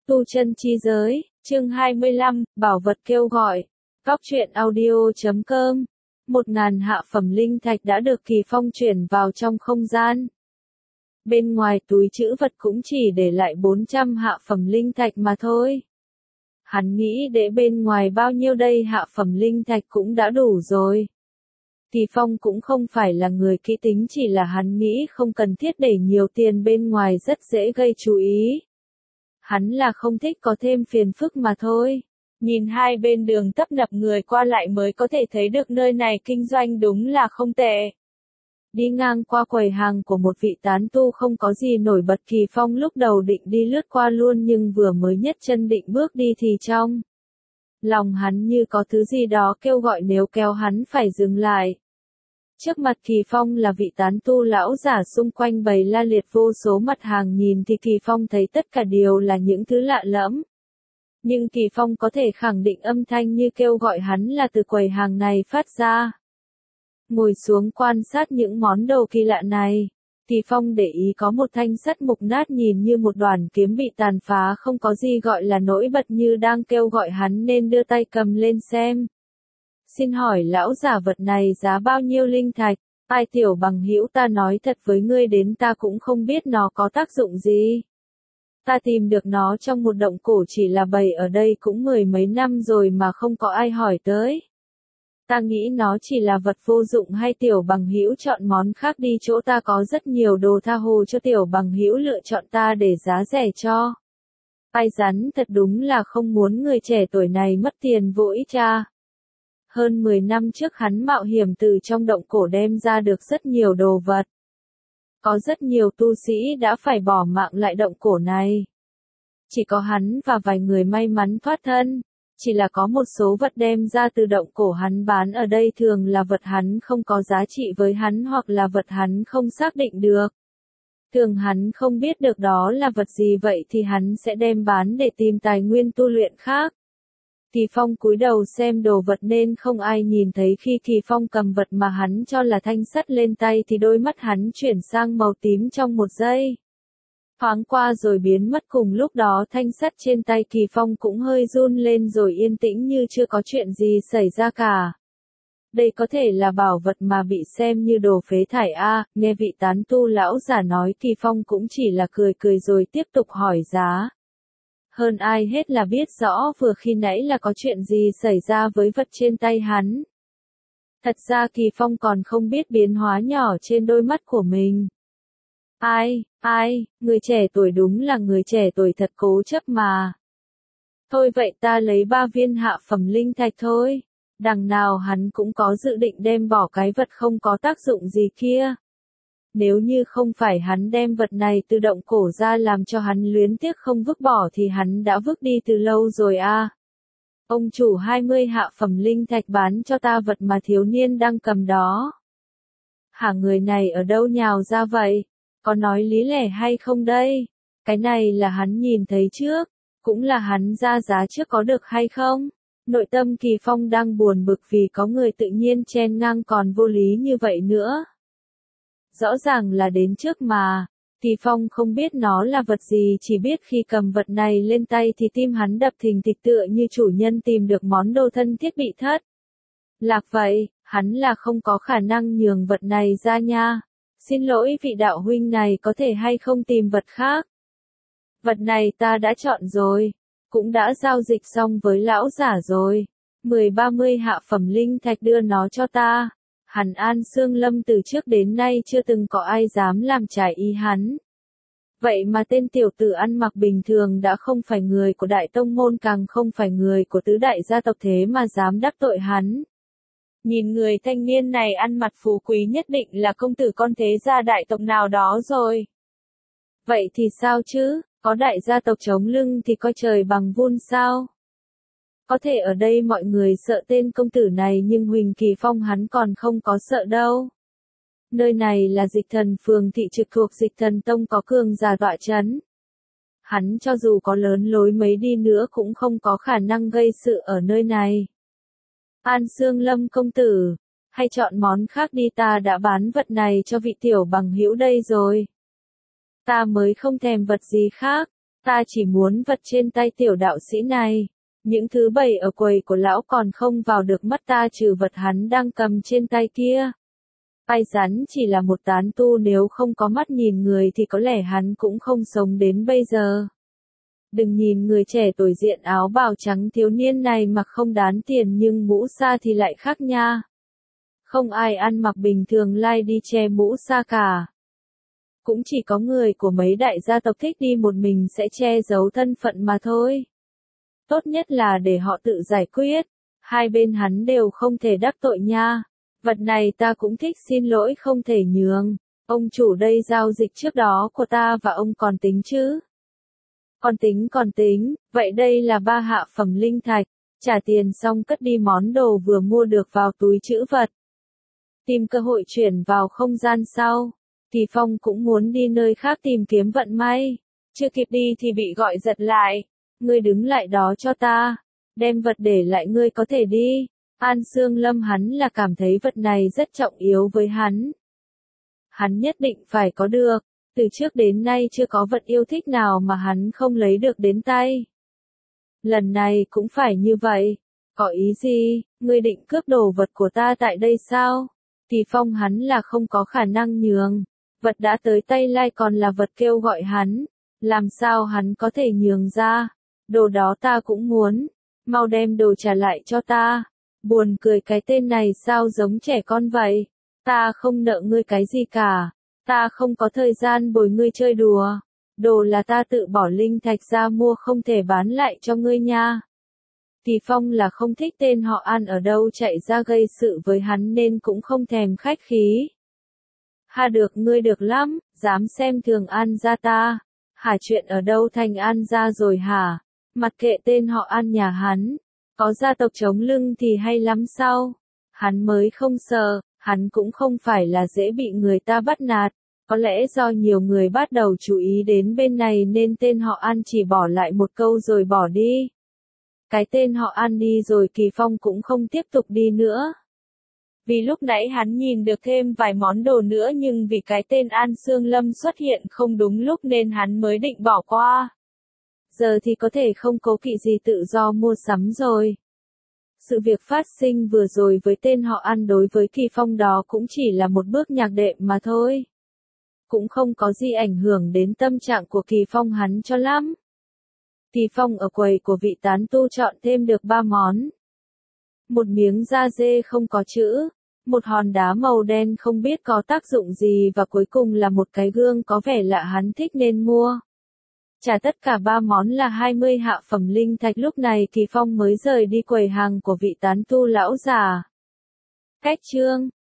Tu chân chi giới, chương 25, bảo vật kêu gọi. Góc truyện audio.com. 1000 hạ phẩm linh thạch đã được Kỳ Phong chuyển vào trong không gian. Bên ngoài túi trữ vật cũng chỉ để lại 400 hạ phẩm linh thạch mà thôi. Hắn nghĩ để bên ngoài bao nhiêu đây hạ phẩm linh thạch cũng đã đủ rồi. Kỳ Phong cũng không phải là người kỹ tính, chỉ là hắn nghĩ không cần thiết để nhiều tiền bên ngoài rất dễ gây chú ý. Hắn là không thích có thêm phiền phức mà thôi. Nhìn hai bên đường tấp nập người qua lại mới có thể thấy được nơi này kinh doanh đúng là không tệ. Đi ngang qua quầy hàng của một vị tán tu không có gì nổi bật, Kỳ Phong lúc đầu định đi lướt qua luôn, nhưng vừa mới nhấc chân định bước đi thì trong lòng hắn như có thứ gì đó kêu gọi, nếu kéo hắn phải dừng lại. Trước mặt Kỳ Phong là vị tán tu lão giả, xung quanh bày la liệt vô số mặt hàng, nhìn thì Kỳ Phong thấy tất cả đều là những thứ lạ lẫm. Nhưng Kỳ Phong có thể khẳng định âm thanh như kêu gọi hắn là từ quầy hàng này phát ra. Ngồi xuống quan sát những món đồ kỳ lạ này, Kỳ Phong để ý có một thanh sắt mục nát nhìn như một đoàn kiếm bị tàn phá, không có gì gọi là nổi bật, như đang kêu gọi hắn nên đưa tay cầm lên xem. Xin hỏi lão giả, vật này giá bao nhiêu linh thạch? Ai tiểu bằng hữu, ta nói thật với ngươi, đến ta cũng không biết nó có tác dụng gì. Ta tìm được nó trong một động cổ, chỉ là bày ở đây cũng 10 mấy năm rồi mà không có ai hỏi tới. Ta nghĩ nó chỉ là vật vô dụng, hay tiểu bằng hữu chọn món khác đi, chỗ ta có rất nhiều đồ tha hồ cho tiểu bằng hữu lựa chọn, ta để giá rẻ cho. Ai rắn, thật đúng là không muốn người trẻ tuổi này mất tiền vô ích cha. Hơn 10 năm trước hắn mạo hiểm từ trong động cổ đem ra được rất nhiều đồ vật. Có rất nhiều tu sĩ đã phải bỏ mạng lại động cổ này. Chỉ có hắn và vài người may mắn thoát thân. Chỉ là có một số vật đem ra từ động cổ hắn bán ở đây thường là vật hắn không có giá trị với hắn, hoặc là vật hắn không xác định được. Thường hắn không biết được đó là vật gì, vậy thì hắn sẽ đem bán để tìm tài nguyên tu luyện khác. Kỳ Phong cúi đầu xem đồ vật nên không ai nhìn thấy. Khi Kỳ Phong cầm vật mà hắn cho là thanh sắt lên tay thì đôi mắt hắn chuyển sang màu tím trong một giây. Thoáng qua rồi biến mất, cùng lúc đó thanh sắt trên tay Kỳ Phong cũng hơi run lên rồi yên tĩnh như chưa có chuyện gì xảy ra cả. Đây có thể là bảo vật mà bị xem như đồ phế thải a? Nghe vị tán tu lão giả nói, Kỳ Phong cũng chỉ là cười cười rồi tiếp tục hỏi giá. Hơn ai hết là biết rõ vừa khi nãy là có chuyện gì xảy ra với vật trên tay hắn. Thật ra Kỳ Phong còn không biết biến hóa nhỏ trên đôi mắt của mình. Ai, người trẻ tuổi đúng là người trẻ tuổi thật cố chấp mà. Thôi vậy ta lấy 3 viên hạ phẩm linh thạch thôi. Đằng nào hắn cũng có dự định đem bỏ cái vật không có tác dụng gì kia. Nếu như không phải hắn đem vật này từ động cổ ra làm cho hắn luyến tiếc không vứt bỏ thì hắn đã vứt đi từ lâu rồi a. Ông chủ, 20 hạ phẩm linh thạch bán cho ta vật mà thiếu niên đang cầm đó. Hả, người này ở đâu nhào ra vậy? Có nói lý lẽ hay không đây? Cái này là hắn nhìn thấy trước, cũng là hắn ra giá trước, có được hay không? Nội tâm Kỳ Phong đang buồn bực vì có người tự nhiên chen ngang còn vô lý như vậy nữa. Rõ ràng là đến trước mà. Kỳ Phong không biết nó là vật gì, chỉ biết khi cầm vật này lên tay thì tim hắn đập thình thịch, tựa như chủ nhân tìm được món đồ thân thiết bị thất lạc vậy. Hắn là không có khả năng nhường vật này ra nha. Xin lỗi vị đạo huynh này, có thể hay không tìm vật khác? Vật này ta đã chọn rồi, cũng đã giao dịch xong với lão giả rồi. 10-30 hạ phẩm linh thạch đưa nó cho ta. Hắn An Sương Lâm từ trước đến nay chưa từng có ai dám làm trái ý hắn. Vậy mà tên tiểu tử ăn mặc bình thường đã không phải người của đại tông môn, càng không phải người của tứ đại gia tộc, thế mà dám đắc tội hắn. Nhìn người thanh niên này ăn mặc phú quý, nhất định là công tử con thế gia đại tộc nào đó rồi. Vậy thì sao chứ, có đại gia tộc chống lưng thì coi trời bằng vung sao? Có thể ở đây mọi người sợ tên công tử này, nhưng Huỳnh Kỳ Phong hắn còn không có sợ đâu. Nơi này là Dịch Thần Phường thị, trực thuộc Dịch Thần Tông, có cường giả tọa chấn. Hắn cho dù có lớn lối mấy đi nữa cũng không có khả năng gây sự ở nơi này. An Sương Lâm công tử, hay chọn món khác đi, ta đã bán vật này cho vị tiểu bằng hữu đây rồi. Ta mới không thèm vật gì khác, Ta chỉ muốn vật trên tay tiểu đạo sĩ này. Những thứ bày ở quầy của lão còn không vào được mắt ta trừ vật hắn đang cầm trên tay kia. Ai rắn chỉ là một tán tu, nếu không có mắt nhìn người thì có lẽ hắn cũng không sống đến bây giờ. Đừng nhìn người trẻ tuổi diện áo bào trắng thiếu niên này mặc không đán tiền, nhưng mũ sa thì lại khác nha. Không ai ăn mặc bình thường lai đi che mũ sa cả. Cũng chỉ có người của mấy đại gia tộc thích đi một mình sẽ che giấu thân phận mà thôi. Tốt nhất là để họ tự giải quyết. Hai bên hắn đều không thể đắc tội nha. Vật này ta cũng thích, xin lỗi không thể nhường. Ông chủ, đây giao dịch trước đó của ta và ông còn tính chứ? Còn tính, vậy đây là 3 hạ phẩm linh thạch. Trả tiền xong cất đi món đồ vừa mua được vào túi trữ vật. Tìm cơ hội chuyển vào không gian sau. Kỳ Phong cũng muốn đi nơi khác tìm kiếm vận may. Chưa kịp đi thì bị gọi giật lại. Ngươi đứng lại đó cho ta. Đem vật để lại, ngươi có thể đi. An Sương Lâm hắn là cảm thấy vật này rất trọng yếu với hắn. Hắn nhất định phải có được. Từ trước đến nay chưa có vật yêu thích nào mà hắn không lấy được đến tay. Lần này cũng phải như vậy. Có ý gì, ngươi định cướp đồ vật của ta tại đây sao? Kỳ Phong hắn là không có khả năng nhường. Vật đã tới tay lai còn là vật kêu gọi hắn. Làm sao hắn có thể nhường ra? Đồ đó ta cũng muốn. Mau đem đồ trả lại cho ta. Buồn cười, cái tên này sao giống trẻ con vậy? Ta không nợ ngươi cái gì cả. Ta không có thời gian bồi ngươi chơi đùa. Đồ là ta tự bỏ linh thạch ra mua, không thể bán lại cho ngươi nha. Kỳ Phong là không thích tên họ An ở đâu chạy ra gây sự với hắn nên cũng không thèm khách khí. Ha, được, ngươi được lắm, dám xem thường An gia ta. Hả, chuyện ở đâu thành An gia rồi hả? Mặc kệ tên họ An nhà hắn. Có gia tộc chống lưng thì hay lắm sao? Hắn mới không sợ, hắn cũng không phải là dễ bị người ta bắt nạt. Có lẽ do nhiều người bắt đầu chú ý đến bên này nên tên họ An chỉ bỏ lại một câu rồi bỏ đi. Cái tên họ An đi rồi Kỳ Phong cũng không tiếp tục đi nữa. Vì lúc nãy hắn nhìn được thêm vài món đồ nữa, nhưng vì cái tên An Sương Lâm xuất hiện không đúng lúc nên hắn mới định bỏ qua. Giờ thì có thể không cố kỵ gì tự do mua sắm rồi. Sự việc phát sinh vừa rồi với tên họ An đối với Kỳ Phong đó cũng chỉ là một bước nhạc đệm mà thôi. Cũng không có gì ảnh hưởng đến tâm trạng của Kỳ Phong hắn cho lắm. Kỳ Phong ở quầy của vị tán tu chọn thêm được 3 món. Một miếng da dê không có chữ, một hòn đá màu đen không biết có tác dụng gì và cuối cùng là một cái gương có vẻ lạ hắn thích nên mua. Trả tất cả 3 món là 20 hạ phẩm linh thạch, lúc này Kỳ Phong mới rời đi quầy hàng của vị tán tu lão già. Cách chương